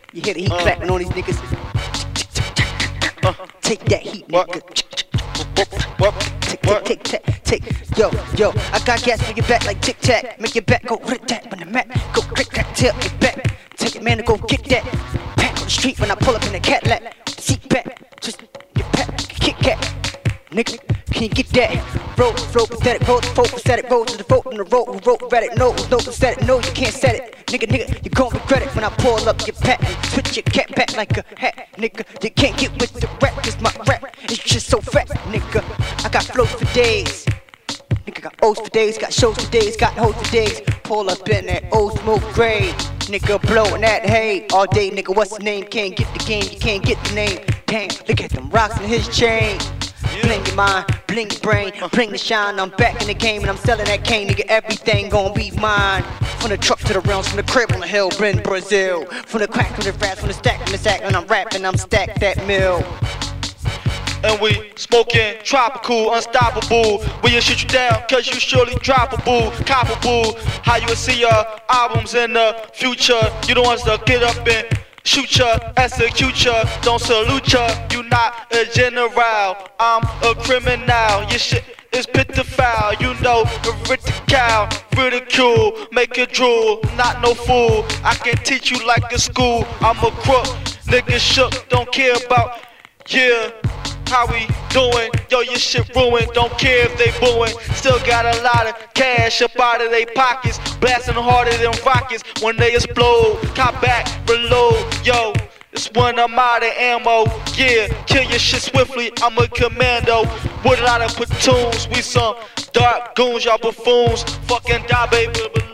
You hear the heat clapping on these niggas. Take that heat, nigga. Take. Yo, I got gas for your back like tic tac. Make your back go rit that when the Mac go click clack till your back. Take it, man, to go get that. Pack on the street when I pull up in the Cadillac. Seat back, just get pack, kick cat. Nigga, can you get that? Roll, flow, pathetic, roll, the folk, pathetic, roll to the vote on the road, who wrote, read it, no pathetic, no, you can't set it. Nigga, you gon' regret it when I pull up your pack and switch your cat back like a hat. Nigga, you can't get with the rap, cause my rap is just so fat. Nigga, I got flows for days. Nigga, got O's for days, got shows for days, got hoes for days. Pull up in that old smoke grade. Nigga, blowing that hay all day. Nigga, what's the name? Can't get the game, you can't get the name. Damn, look at them rocks in his chain. Bling your mind, bling your brain, bring the shine. I'm back in the game and I'm selling that cane. Nigga, everything gon' be mine. From the truck to the realms, from the crib on the hill, in Brazil. From the crack to the rats, from the stack to the sack. When I'm rapping, I'm stacked that mill. And we smoking tropical, unstoppable. We'll shoot you down, cause you surely droppable, coppable. How you will see your albums in the future. You don't want to get up and shoot ya, execute ya, don't salute ya. You not a general, I'm a criminal. Your shit is pitiful, you know, ridicule, make it drool, not no fool. I can teach you like a school, I'm a crook, nigga shook, don't care about, yeah. How we doing? Yo, your shit ruined. Don't care if they booing. Still got a lot of cash up out of they pockets. Blasting harder than rockets when they explode. Cop back, reload. Yo, it's when I'm out of ammo. Yeah, kill your shit swiftly. I'm a commando with a lot of platoons. We some dark goons, y'all buffoons. Fucking die, baby.